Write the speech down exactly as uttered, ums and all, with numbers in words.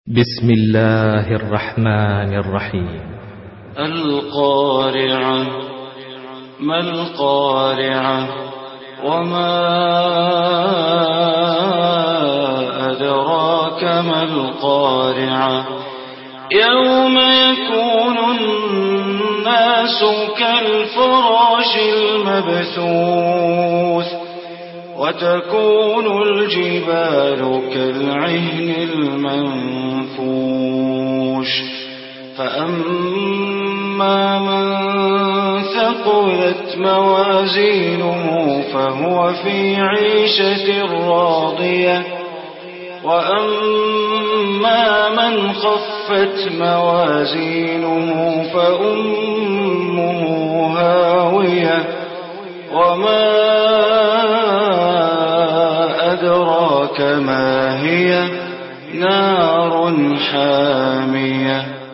بسم الله الرحمن الرحيم. القارعة. ما القارعة؟ وما أدراك ما القارعة؟ يوم يكون الناس كالفراش المبثوث وتكون الجبال كالعهن المنفوش فأما من ثقلت موازينه فهو في عيشة راضية وأما من خفت موازينه فأمه هاوية وما أدراك ما هي؟ نار حامية.